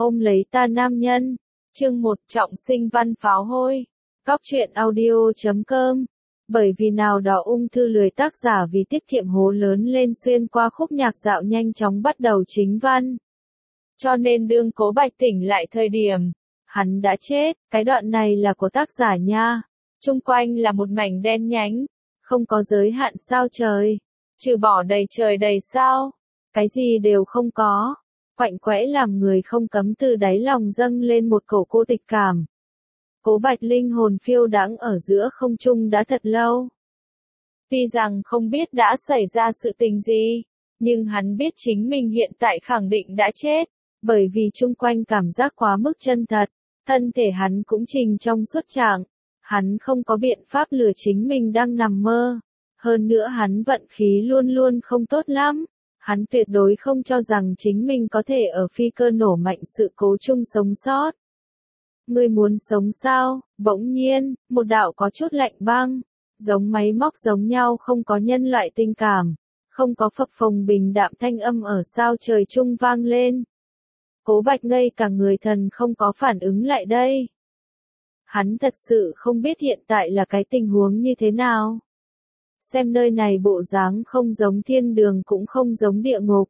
Ôm lấy ta nam nhân. Chương 1 Trọng sinh văn pháo hôi. Cóc truyện audio.com. Bởi vì nào đó ung thư lười tác giả vì tiết kiệm hố lớn lên xuyên qua khúc nhạc dạo nhanh chóng bắt đầu chính văn. Cho nên đương Cố Bạch tỉnh lại thời điểm, hắn đã chết, cái đoạn này là của tác giả nha. Chung quanh là một mảnh đen nhánh, không có giới hạn sao trời, trừ bỏ đầy trời đầy sao, cái gì đều không có. Quạnh quẽ làm người không cấm từ đáy lòng dâng lên một cổ cô tịch cảm. Cố Bạch linh hồn phiêu đãng ở giữa không trung đã thật lâu. Tuy rằng không biết đã xảy ra sự tình gì, nhưng hắn biết chính mình hiện tại khẳng định đã chết, bởi vì chung quanh cảm giác quá mức chân thật, thân thể hắn cũng trình trong suốt trạng, hắn không có biện pháp lừa chính mình đang nằm mơ. Hơn nữa hắn vận khí luôn luôn không tốt lắm. Hắn tuyệt đối không cho rằng chính mình có thể ở phi cơ nổ mạnh sự cố chung sống sót. Ngươi muốn sống sao? Bỗng nhiên, một đạo có chút lạnh băng, giống máy móc giống nhau không có nhân loại tình cảm, không có phập phồng bình đạm thanh âm ở sao trời chung vang lên. Cố Bạch ngây cả người thần không có phản ứng lại đây. Hắn thật sự không biết hiện tại là cái tình huống như thế nào. Xem nơi này bộ dáng không giống thiên đường cũng không giống địa ngục.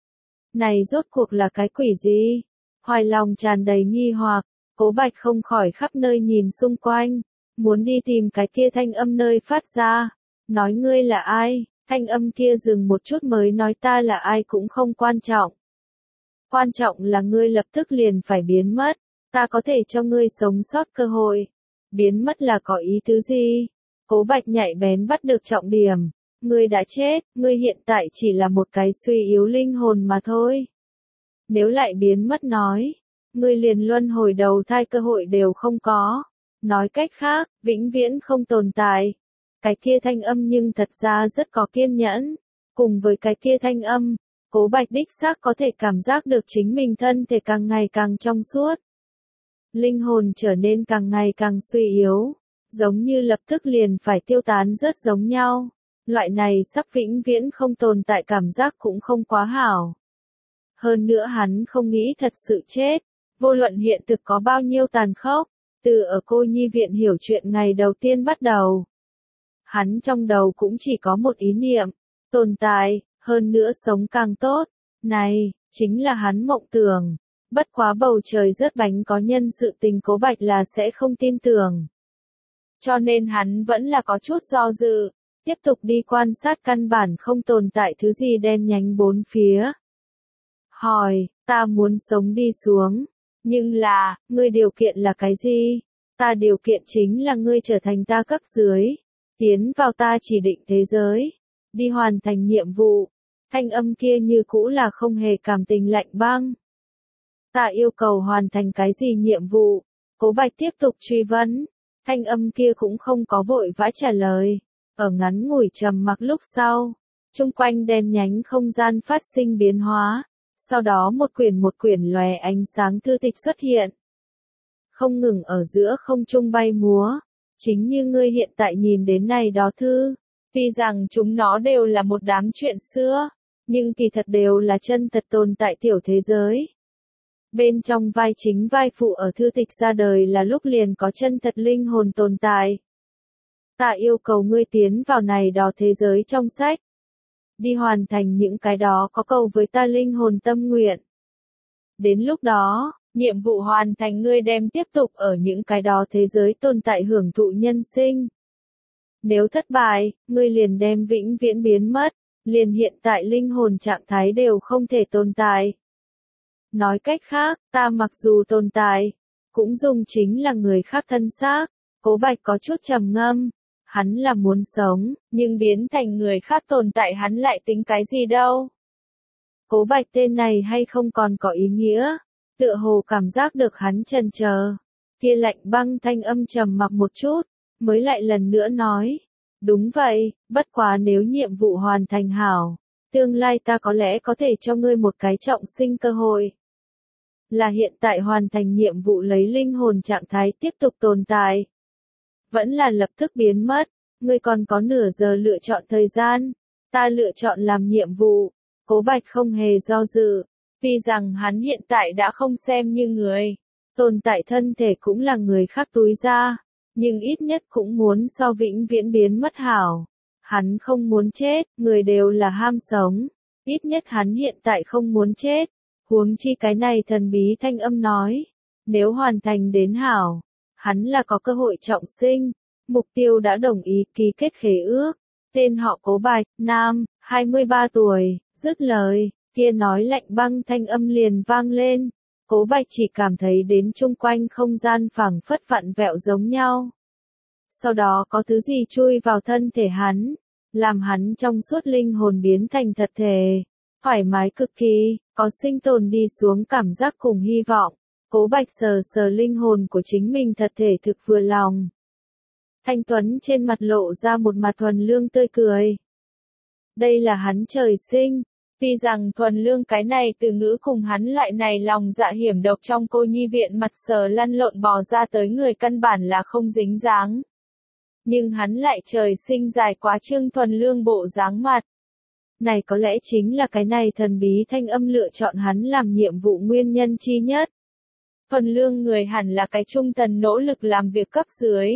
Này rốt cuộc là cái quỷ gì? Hoài lòng tràn đầy nghi hoặc, Cố Bạch không khỏi khắp nơi nhìn xung quanh, muốn đi tìm cái kia thanh âm nơi phát ra. Nói ngươi là ai? Thanh âm kia dừng một chút mới nói ta là ai cũng không quan trọng. Quan trọng là ngươi lập tức liền phải biến mất, ta có thể cho ngươi sống sót cơ hội. Biến mất là có ý tứ gì? Cố Bạch nhạy bén bắt được trọng điểm. Ngươi đã chết, ngươi hiện tại chỉ là một cái suy yếu linh hồn mà thôi. Nếu lại biến mất nói, ngươi liền luân hồi đầu thai cơ hội đều không có. Nói cách khác, vĩnh viễn không tồn tại. Cái kia thanh âm nhưng thật ra rất có kiên nhẫn. Cùng với cái kia thanh âm, Cố Bạch đích xác có thể cảm giác được chính mình thân thể càng ngày càng trong suốt. Linh hồn trở nên càng ngày càng suy yếu. Giống như lập tức liền phải tiêu tán rất giống nhau. Loại này sắp vĩnh viễn không tồn tại cảm giác cũng không quá hảo. Hơn nữa hắn không nghĩ thật sự chết. Vô luận hiện thực có bao nhiêu tàn khốc, từ ở cô nhi viện hiểu chuyện ngày đầu tiên bắt đầu. Hắn trong đầu cũng chỉ có một ý niệm, tồn tại, hơn nữa sống càng tốt. Này, chính là hắn mộng tưởng. Bất quá bầu trời rớt bánh có nhân sự tình Cố Bạch là sẽ không tin tưởng. Cho nên hắn vẫn là có chút do dự, tiếp tục đi quan sát căn bản không tồn tại thứ gì đen nhánh bốn phía. Hỏi, ta muốn sống đi xuống, nhưng là, ngươi điều kiện là cái gì? Ta điều kiện chính là ngươi trở thành ta cấp dưới, tiến vào ta chỉ định thế giới, đi hoàn thành nhiệm vụ. Thanh âm kia như cũ là không hề cảm tình lạnh băng. Ta yêu cầu hoàn thành cái gì nhiệm vụ? Cố Bạch tiếp tục truy vấn. Thanh âm kia cũng không có vội vã trả lời. Ở ngắn ngủi trầm mặc lúc sau, chung quanh đen nhánh không gian phát sinh biến hóa. Sau đó một quyển lóe ánh sáng thư tịch xuất hiện. Không ngừng ở giữa không trung bay múa. Chính như ngươi hiện tại nhìn đến này đó thư. Tuy rằng chúng nó đều là một đám chuyện xưa, nhưng kỳ thật đều là chân thật tồn tại tiểu thế giới. Bên trong vai chính vai phụ ở thư tịch ra đời là lúc liền có chân thật linh hồn tồn tại. Ta yêu cầu ngươi tiến vào này đó thế giới trong sách. Đi hoàn thành những cái đó có cầu với ta linh hồn tâm nguyện. Đến lúc đó, nhiệm vụ hoàn thành ngươi đem tiếp tục ở những cái đó thế giới tồn tại hưởng thụ nhân sinh. Nếu thất bại, ngươi liền đem vĩnh viễn biến mất, liền hiện tại linh hồn trạng thái đều không thể tồn tại. Nói cách khác, ta mặc dù tồn tại, cũng dùng chính là người khác thân xác. Cố Bạch có chút trầm ngâm, hắn là muốn sống, nhưng biến thành người khác tồn tại hắn lại tính cái gì đâu. Cố Bạch tên này hay không còn có ý nghĩa, tựa hồ cảm giác được hắn chần chờ. Kia lạnh băng thanh âm trầm mặc một chút, mới lại lần nữa nói, đúng vậy, bất quá nếu nhiệm vụ hoàn thành hảo, tương lai ta có lẽ có thể cho ngươi một cái trọng sinh cơ hội. Là hiện tại hoàn thành nhiệm vụ lấy linh hồn trạng thái tiếp tục tồn tại. Vẫn là lập tức biến mất, ngươi còn có nửa giờ lựa chọn thời gian. Ta lựa chọn làm nhiệm vụ. Cố Bạch không hề do dự. Tuy rằng hắn hiện tại đã không xem như người, tồn tại thân thể cũng là người khác túi ra, nhưng ít nhất cũng muốn so vĩnh viễn biến mất hảo. Hắn không muốn chết, người đều là ham sống, ít nhất hắn hiện tại không muốn chết. Huống chi cái này thần bí thanh âm nói, nếu hoàn thành đến hảo, hắn là có cơ hội trọng sinh. Mục Tiêu đã đồng ý ký kết khế ước. Tên họ Cố Bạch, nam, 23 tuổi, dứt lời, kia nói lạnh băng thanh âm liền vang lên. Cố Bạch chỉ cảm thấy đến chung quanh không gian phảng phất vặn vẹo giống nhau. Sau đó có thứ gì chui vào thân thể hắn, làm hắn trong suốt linh hồn biến thành thật thể. Thoải mái cực kỳ, có sinh tồn đi xuống cảm giác cùng hy vọng. Cố Bạch sờ sờ linh hồn của chính mình thật thể thực vừa lòng. Thanh Tuấn trên mặt lộ ra một mặt thuần lương tươi cười. Đây là hắn trời sinh. Tuy rằng thuần lương cái này từ ngữ cùng hắn lại này lòng dạ hiểm độc trong cô nhi viện mặt sờ lăn lộn bò ra tới người căn bản là không dính dáng. Nhưng hắn lại trời sinh dài quá trương thuần lương bộ dáng mặt. Này có lẽ chính là cái này thần bí thanh âm lựa chọn hắn làm nhiệm vụ nguyên nhân chi nhất. Thuần lương người hẳn là cái trung thần nỗ lực làm việc cấp dưới.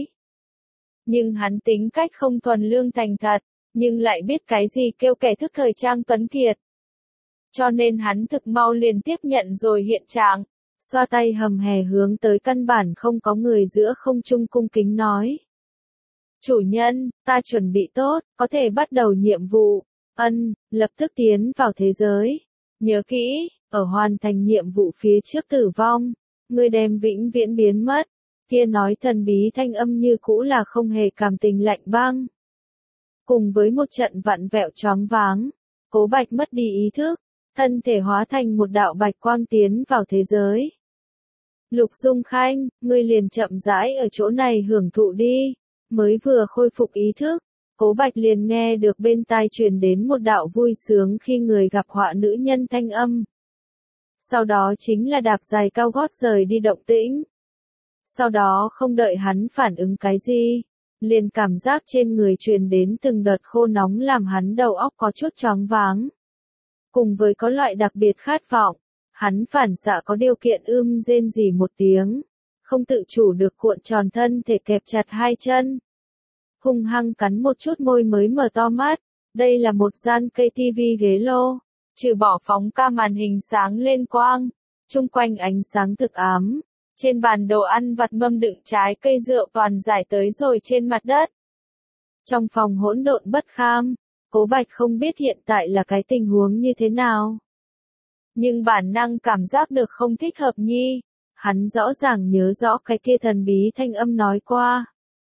Nhưng hắn tính cách không thuần lương thành thật, nhưng lại biết cái gì kêu kẻ thức thời trang tuấn kiệt. Cho nên hắn thực mau liền tiếp nhận rồi hiện trạng, xoa tay hầm hè hướng tới căn bản không có người giữa không trung cung kính nói. Chủ nhân, ta chuẩn bị tốt, có thể bắt đầu nhiệm vụ. Lập tức tiến vào thế giới. Nhớ kỹ, ở hoàn thành nhiệm vụ phía trước tử vong, ngươi đem vĩnh viễn biến mất. Kia nói thần bí thanh âm như cũ là không hề cảm tình lạnh băng. Cùng với một trận vặn vẹo choáng váng, Cố Bạch mất đi ý thức, thân thể hóa thành một đạo bạch quang tiến vào thế giới. Lục Dung Khanh, ngươi liền chậm rãi ở chỗ này hưởng thụ đi. Mới vừa khôi phục ý thức, Cố Bạch liền nghe được bên tai truyền đến một đạo vui sướng khi người gặp họa nữ nhân thanh âm. Sau đó chính là đạp dài cao gót rời đi động tĩnh. Sau đó không đợi hắn phản ứng cái gì, liền cảm giác trên người truyền đến từng đợt khô nóng làm hắn đầu óc có chút choáng váng. Cùng với có loại đặc biệt khát vọng, hắn phản xạ có điều kiện rên rỉ một tiếng, không tự chủ được cuộn tròn thân thể kẹp chặt hai chân. Hung hăng cắn một chút môi mới mở to mắt, đây là một gian cây tivi ghế lô, trừ bỏ phóng ca màn hình sáng lên quang, chung quanh ánh sáng thực ám. Trên bàn đồ ăn vặt mâm đựng trái cây rượu toàn rải tới rồi trên mặt đất. Trong phòng hỗn độn bất kham, Cố Bạch không biết hiện tại là cái tình huống như thế nào. Nhưng bản năng cảm giác được không thích hợp nhi, hắn rõ ràng nhớ rõ cái kia thần bí thanh âm nói qua.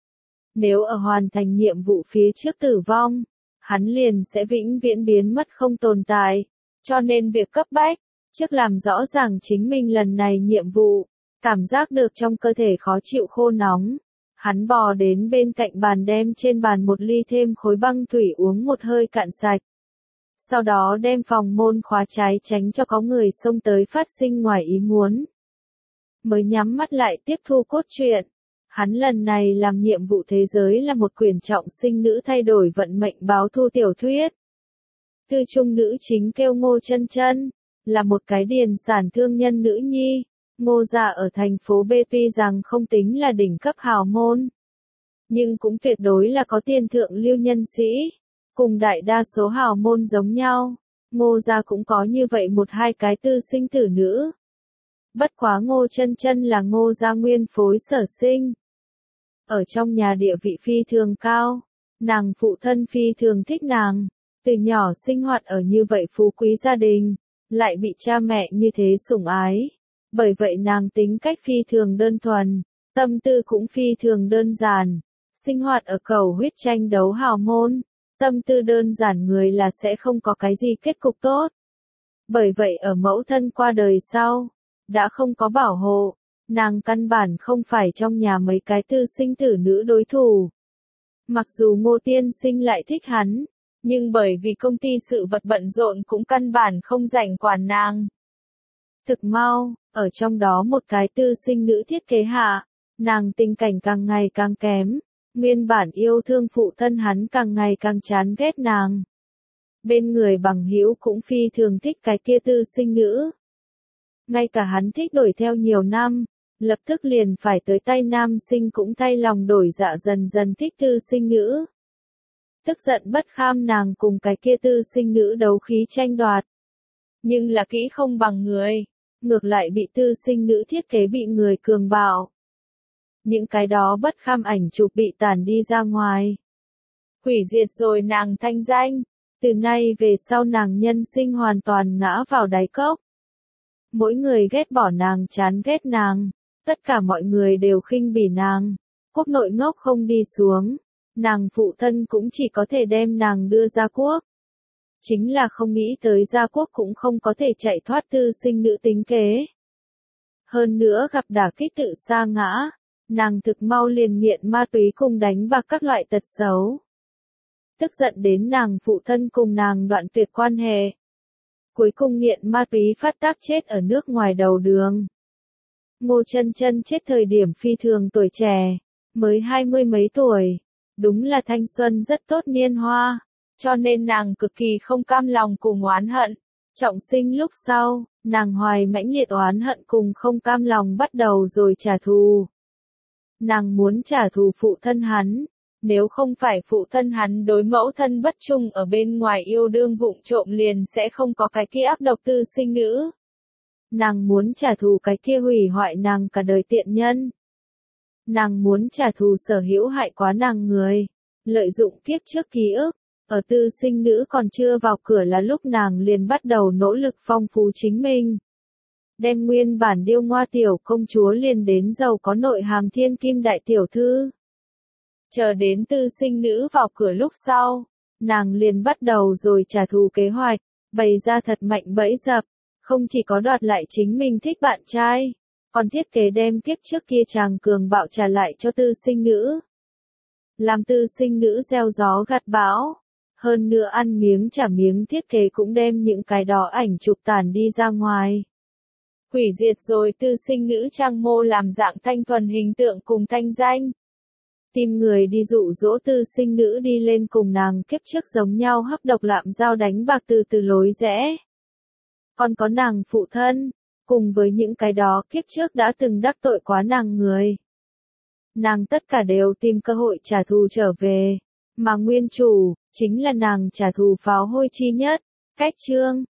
Nếu ở hoàn thành nhiệm vụ phía trước tử vong, hắn liền sẽ vĩnh viễn biến mất không tồn tại, cho nên việc cấp bách, trước làm rõ ràng chính mình lần này nhiệm vụ. Cảm giác được trong cơ thể khó chịu khô nóng, hắn bò đến bên cạnh bàn đem trên bàn một ly thêm khối băng thủy uống một hơi cạn sạch. Sau đó đem phòng môn khóa trái tránh cho có người xông tới phát sinh ngoài ý muốn. Mới nhắm mắt lại tiếp thu cốt truyện. Hắn lần này làm nhiệm vụ thế giới là một quyển trọng sinh nữ thay đổi vận mệnh báo thu tiểu thuyết. Thư trung nữ chính kêu Ngô Chân Chân, là một cái điền sản thương nhân nữ nhi. Ngô gia ở thành phố B tuy rằng không tính là đỉnh cấp hào môn, nhưng cũng tuyệt đối là có tiền thượng lưu nhân sĩ. Cùng đại đa số hào môn giống nhau, Ngô gia cũng có như vậy một hai cái tư sinh tử nữ. Bất quá Ngô Chân Chân là Ngô gia nguyên phối sở sinh. Ở trong nhà địa vị phi thường cao, nàng phụ thân phi thường thích nàng, từ nhỏ sinh hoạt ở như vậy phú quý gia đình, lại bị cha mẹ như thế sủng ái. Bởi vậy nàng tính cách phi thường đơn thuần, tâm tư cũng phi thường đơn giản, sinh hoạt ở cầu huyết tranh đấu hào môn, tâm tư đơn giản người là sẽ không có cái gì kết cục tốt. Bởi vậy ở mẫu thân qua đời sau, đã không có bảo hộ, nàng căn bản không phải trong nhà mấy cái tư sinh tử nữ đối thủ. Mặc dù Ngô tiên sinh lại thích hắn, nhưng bởi vì công ty sự vật bận rộn cũng căn bản không rảnh quản nàng. Thực mau, ở trong đó một cái tư sinh nữ thiết kế hạ, nàng tình cảnh càng ngày càng kém, nguyên bản yêu thương phụ thân hắn càng ngày càng chán ghét nàng. Bên người bằng hữu cũng phi thường thích cái kia tư sinh nữ, ngay cả hắn thích đuổi theo nhiều năm, lập tức liền phải tới tay nam sinh cũng thay lòng đổi dạ dần dần thích tư sinh nữ. Tức giận bất kham nàng cùng cái kia tư sinh nữ đấu khí tranh đoạt. Nhưng là kỹ không bằng người, ngược lại bị tư sinh nữ thiết kế bị người cường bạo. Những cái đó bất kham ảnh chụp bị tản đi ra ngoài. Hủy diệt rồi nàng thanh danh, từ nay về sau nàng nhân sinh hoàn toàn ngã vào đáy cốc. Mỗi người ghét bỏ nàng chán ghét nàng, tất cả mọi người đều khinh bỉ nàng, quốc nội ngốc không đi xuống, nàng phụ thân cũng chỉ có thể đem nàng đưa ra quốc. Chính là không nghĩ tới gia quốc cũng không có thể chạy thoát tư sinh nữ tính kế. Hơn nữa gặp đả kích tự sa ngã, nàng thực mau liền nghiện ma túy cùng đánh bạc các loại tật xấu. Tức giận đến nàng phụ thân cùng nàng đoạn tuyệt quan hệ. Cuối cùng nghiện ma túy phát tác chết ở nước ngoài đầu đường. Ngô Chân Chân chết thời điểm phi thường tuổi trẻ, mới 20 mấy tuổi, đúng là thanh xuân rất tốt niên hoa, cho nên nàng cực kỳ không cam lòng cùng oán hận. Trọng sinh lúc sau, nàng hoài mãnh liệt oán hận cùng không cam lòng bắt đầu rồi trả thù. Nàng muốn trả thù phụ thân hắn, nếu không phải phụ thân hắn đối mẫu thân bất trung ở bên ngoài yêu đương vụng trộm liền sẽ không có cái kia ác độc tư sinh nữ. Nàng muốn trả thù cái kia hủy hoại nàng cả đời tiện nhân. Nàng muốn trả thù sở hữu hại quá nàng người, lợi dụng kiếp trước ký ức, ở tư sinh nữ còn chưa vào cửa là lúc nàng liền bắt đầu nỗ lực phong phú chính mình. Đem nguyên bản điêu ngoa tiểu công chúa liền đến giàu có nội hàm thiên kim đại tiểu thư. Chờ đến tư sinh nữ vào cửa lúc sau, nàng liền bắt đầu rồi trả thù kế hoạch, bày ra thật mạnh bẫy dập, không chỉ có đoạt lại chính mình thích bạn trai, còn thiết kế đem kiếp trước kia chàng cường bạo trả lại cho tư sinh nữ. Làm tư sinh nữ gieo gió gặt bão, hơn nữa ăn miếng trả miếng thiết kế cũng đem những cái đó ảnh chụp tản đi ra ngoài. Hủy diệt rồi tư sinh nữ trang mô làm dạng thanh thuần hình tượng cùng thanh danh. Tìm người đi dụ dỗ tư sinh nữ đi lên cùng nàng kiếp trước giống nhau hấp độc lạm giao đánh bạc từ từ lối rẽ. Còn có nàng phụ thân, cùng với những cái đó kiếp trước đã từng đắc tội quá nàng người. Nàng tất cả đều tìm cơ hội trả thù trở về, mà nguyên chủ, chính là nàng trả thù pháo hôi chi nhất. Cách chương